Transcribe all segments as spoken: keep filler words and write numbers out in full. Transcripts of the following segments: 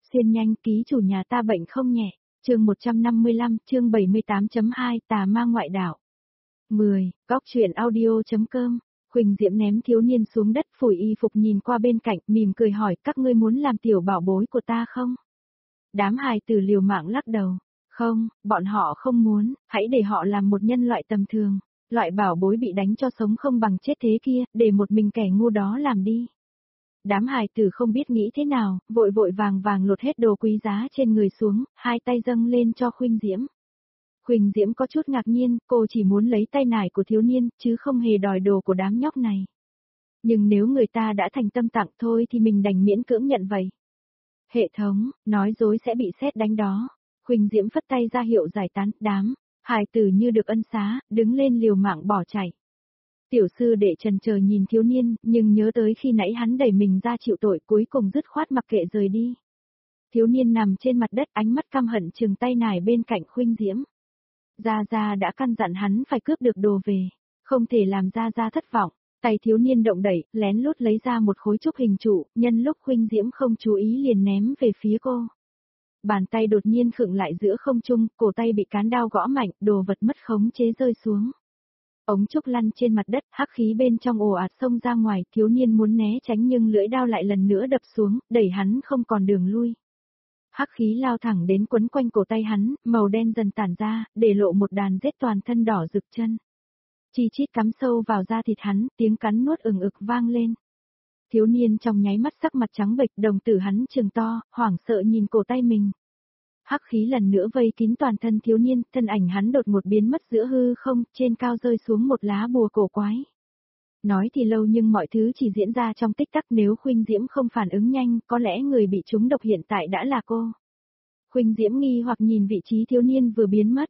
Xiên nhanh, ký chủ nhà ta bệnh không nhẹ. Chương một trăm năm mươi lăm, chương bảy mươi tám chấm hai, tà ma ngoại đạo. mười, góc truyện audio.com. Huỳnh Diễm ném thiếu niên xuống đất, phủi y phục nhìn qua bên cạnh, mỉm cười hỏi, các ngươi muốn làm tiểu bảo bối của ta không? Đám hài tử liều mạng lắc đầu. Không, bọn họ không muốn, hãy để họ làm một nhân loại tầm thường. Loại bảo bối bị đánh cho sống không bằng chết thế kia, để một mình kẻ ngu đó làm đi. Đám hài tử không biết nghĩ thế nào, vội vội vàng vàng lột hết đồ quý giá trên người xuống, hai tay dâng lên cho Huỳnh Diễm. Huỳnh Diễm có chút ngạc nhiên, cô chỉ muốn lấy tay nải của thiếu niên, chứ không hề đòi đồ của đám nhóc này. Nhưng nếu người ta đã thành tâm tặng thôi thì mình đành miễn cưỡng nhận vậy. Hệ thống, nói dối sẽ bị sét đánh đó. Huỳnh Diễm phất tay ra hiệu giải tán, đám hài tử như được ân xá, đứng lên liều mạng bỏ chạy. Tiểu sư đệ trần chờ nhìn thiếu niên, nhưng nhớ tới khi nãy hắn đẩy mình ra chịu tội, cuối cùng dứt khoát mặc kệ rời đi. Thiếu niên nằm trên mặt đất, ánh mắt căm hận chừng tay nải bên cạnh Huỳnh Diễm. Gia Gia đã căn dặn hắn phải cướp được đồ về, không thể làm Gia Gia thất vọng. Tay thiếu niên động đẩy, lén lút lấy ra một khối trúc hình trụ, nhân lúc Huỳnh Diễm không chú ý liền ném về phía cô. Bàn tay đột nhiên khựng lại giữa không trung, cổ tay bị cán đao gõ mạnh, đồ vật mất khống chế rơi xuống. Ống trúc lăn trên mặt đất, hắc khí bên trong ồ ạt xông ra ngoài, thiếu niên muốn né tránh nhưng lưỡi đao lại lần nữa đập xuống, đẩy hắn không còn đường lui. Hắc khí lao thẳng đến quấn quanh cổ tay hắn, màu đen dần tản ra, để lộ một đàn rết toàn thân đỏ rực chân. Chi chít cắm sâu vào da thịt hắn, tiếng cắn nuốt ừng ực vang lên. Thiếu niên trong nháy mắt sắc mặt trắng bệch, đồng tử hắn trừng to, hoảng sợ nhìn cổ tay mình. Hắc khí lần nữa vây kín toàn thân thiếu niên, thân ảnh hắn đột ngột biến mất giữa hư không, trên cao rơi xuống một lá bùa cổ quái. Nói thì lâu nhưng mọi thứ chỉ diễn ra trong tích tắc, nếu Huỳnh Diễm không phản ứng nhanh, có lẽ người bị trúng độc hiện tại đã là cô. Huỳnh Diễm nghi hoặc nhìn vị trí thiếu niên vừa biến mất.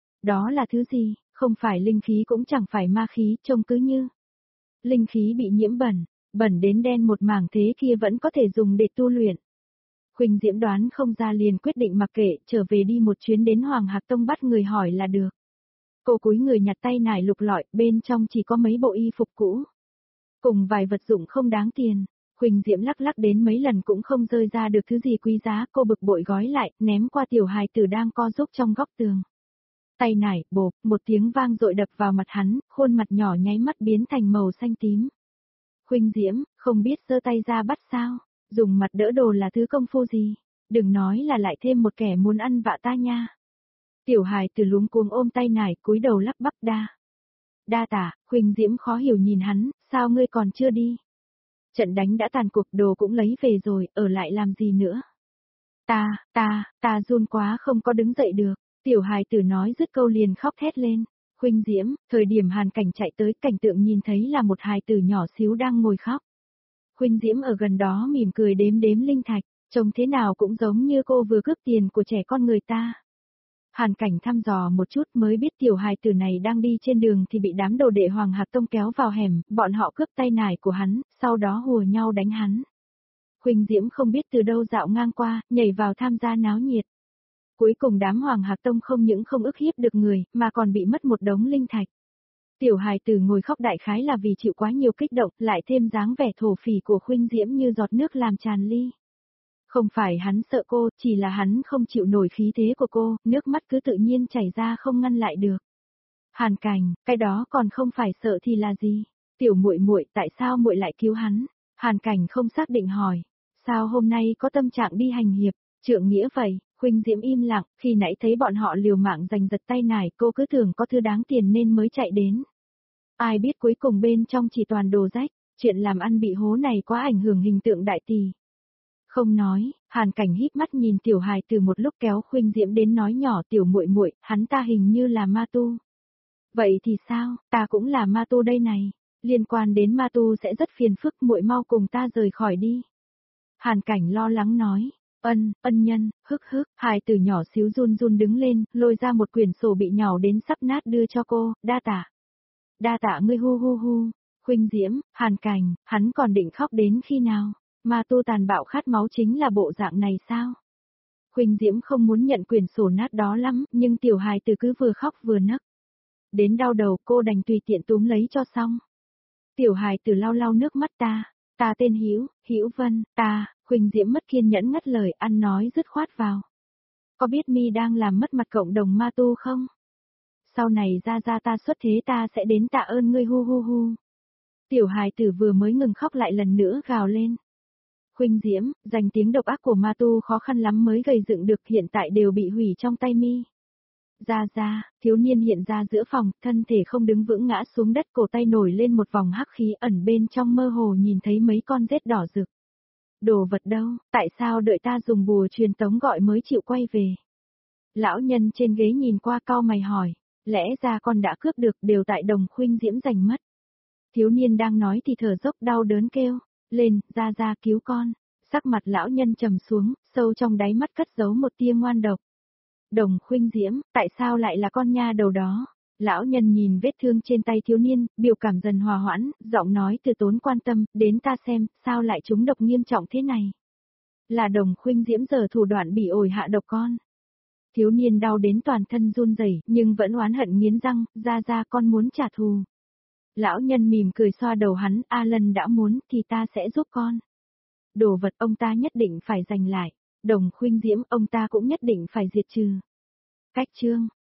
Đó là thứ gì, không phải linh khí cũng chẳng phải ma khí, trông cứ như. Linh khí bị nhiễm bẩn, bẩn đến đen một mảng, thế kia vẫn có thể dùng để tu luyện. Huỳnh Diễm đoán không ra liền quyết định mặc kệ, trở về đi một chuyến đến Hoàng Hạc Tông bắt người hỏi là được. Cô cúi người nhặt tay nải lục lọi, bên trong chỉ có mấy bộ y phục cũ. Cùng vài vật dụng không đáng tiền. Huỳnh Diễm lắc lắc đến mấy lần cũng không rơi ra được thứ gì quý giá, cô bực bội gói lại, ném qua tiểu hài tử đang co giúp trong góc tường. Tay nải, bộp, một tiếng vang dội đập vào mặt hắn, khuôn mặt nhỏ nháy mắt biến thành màu xanh tím. Huỳnh Diễm, không biết giơ tay ra bắt sao, dùng mặt đỡ đồ là thứ công phu gì, đừng nói là lại thêm một kẻ muốn ăn vạ ta nha. Tiểu hài tử luống cuống ôm tay nải, cúi đầu lắp bắp đa. Đa tả, Huỳnh Diễm khó hiểu nhìn hắn, sao ngươi còn chưa đi? Trận đánh đã tàn cuộc, đồ cũng lấy về rồi, ở lại làm gì nữa? Ta, ta, ta run quá không có đứng dậy được. Tiểu hài tử nói dứt câu liền khóc thét lên. Huỳnh Diễm, thời điểm Hàn Cảnh chạy tới, cảnh tượng nhìn thấy là một hài tử nhỏ xíu đang ngồi khóc. Huỳnh Diễm ở gần đó mỉm cười đếm đếm linh thạch, trông thế nào cũng giống như cô vừa cướp tiền của trẻ con người ta. Hàn Cảnh thăm dò một chút mới biết tiểu hài tử này đang đi trên đường thì bị đám đồ đệ Hoàng Hạc Tông kéo vào hẻm, bọn họ cướp tay nải của hắn, sau đó hùa nhau đánh hắn. Huỳnh Diễm không biết từ đâu dạo ngang qua, nhảy vào tham gia náo nhiệt. Cuối cùng đám Hoàng Hạc Tông không những không ức hiếp được người, mà còn bị mất một đống linh thạch. Tiểu hài tử ngồi khóc đại khái là vì chịu quá nhiều kích động, lại thêm dáng vẻ thổ phỉ của Huỳnh Diễm như giọt nước làm tràn ly. Không phải hắn sợ cô, chỉ là hắn không chịu nổi khí thế của cô, nước mắt cứ tự nhiên chảy ra không ngăn lại được. Hàn Cảnh, cái đó còn không phải sợ thì là gì? Tiểu muội muội, tại sao muội lại cứu hắn? Hàn Cảnh không xác định hỏi, sao hôm nay có tâm trạng đi hành hiệp, trượng nghĩa vậy? Huỳnh Diễm im lặng, khi nãy thấy bọn họ liều mạng giành giật tay nải, cô cứ tưởng có thứ đáng tiền nên mới chạy đến. Ai biết cuối cùng bên trong chỉ toàn đồ rách, chuyện làm ăn bị hố này quá ảnh hưởng hình tượng đại tỷ. Không nói, Hàn Cảnh híp mắt nhìn tiểu hài từ một lúc kéo Huỳnh Diễm đến nói nhỏ, tiểu muội muội, hắn ta hình như là ma tu. Vậy thì sao, ta cũng là ma tu đây này, liên quan đến ma tu sẽ rất phiền phức, muội mau cùng ta rời khỏi đi. Hàn Cảnh lo lắng nói, ân, ân nhân, hức hức, hài tử nhỏ xíu run run đứng lên, lôi ra một quyển sổ bị nhàu đến sắp nát đưa cho cô, đa tạ. Đa tạ ngươi hu hu hu, Huỳnh Diễm, Hàn Cảnh, hắn còn định khóc đến khi nào? Ma tu tàn bạo khát máu chính là bộ dạng này sao? Huỳnh Diễm không muốn nhận quyển sổ nát đó lắm, nhưng tiểu hài tử cứ vừa khóc vừa nấc. Đến đau đầu cô đành tùy tiện túm lấy cho xong. Tiểu hài tử lau lau nước mắt ta, Ta tên Hữu, Hữu Vân, ta, Huỳnh Diễm mất kiên nhẫn ngắt lời, ăn nói dứt khoát vào. Có biết mi đang làm mất mặt cộng đồng ma tu không? Sau này ra ra ta xuất thế ta sẽ đến tạ ơn ngươi hu hu hu. Tiểu hài tử vừa mới ngừng khóc lại lần nữa gào lên. Huỳnh Diễm, danh tiếng độc ác của ma tu khó khăn lắm mới gầy dựng được, hiện tại đều bị hủy trong tay mi. Ra ra, thiếu niên hiện ra giữa phòng, thân thể không đứng vững ngã xuống đất, cổ tay nổi lên một vòng hắc khí, ẩn bên trong mơ hồ nhìn thấy mấy con rết đỏ rực. Đồ vật đâu, tại sao đợi ta dùng bùa truyền tống gọi mới chịu quay về? Lão nhân trên ghế nhìn qua cau mày hỏi, lẽ ra con đã cướp được, đều tại Đồng Khuynh Diễm giành mất. Thiếu niên đang nói thì thở dốc đau đớn kêu, lên, ra ra cứu con. Sắc mặt lão nhân trầm xuống, sâu trong đáy mắt cất giấu một tia ngoan độc. Đồng Khuynh Diễm, tại sao lại là con nha đầu đó? Lão nhân nhìn vết thương trên tay thiếu niên, biểu cảm dần hòa hoãn, giọng nói từ tốn quan tâm, đến ta xem, sao lại trúng độc nghiêm trọng thế này? Là Đồng Khuynh Diễm giờ thủ đoạn bị ổi hạ độc con. Thiếu niên đau đến toàn thân run rẩy, nhưng vẫn oán hận nghiến răng, ra ra con muốn trả thù. Lão nhân mỉm cười xoa đầu hắn, A Lân đã muốn thì ta sẽ giúp con. Đồ vật ông ta nhất định phải giành lại, Đồng Khuynh Diễm ông ta cũng nhất định phải diệt trừ. Cách chương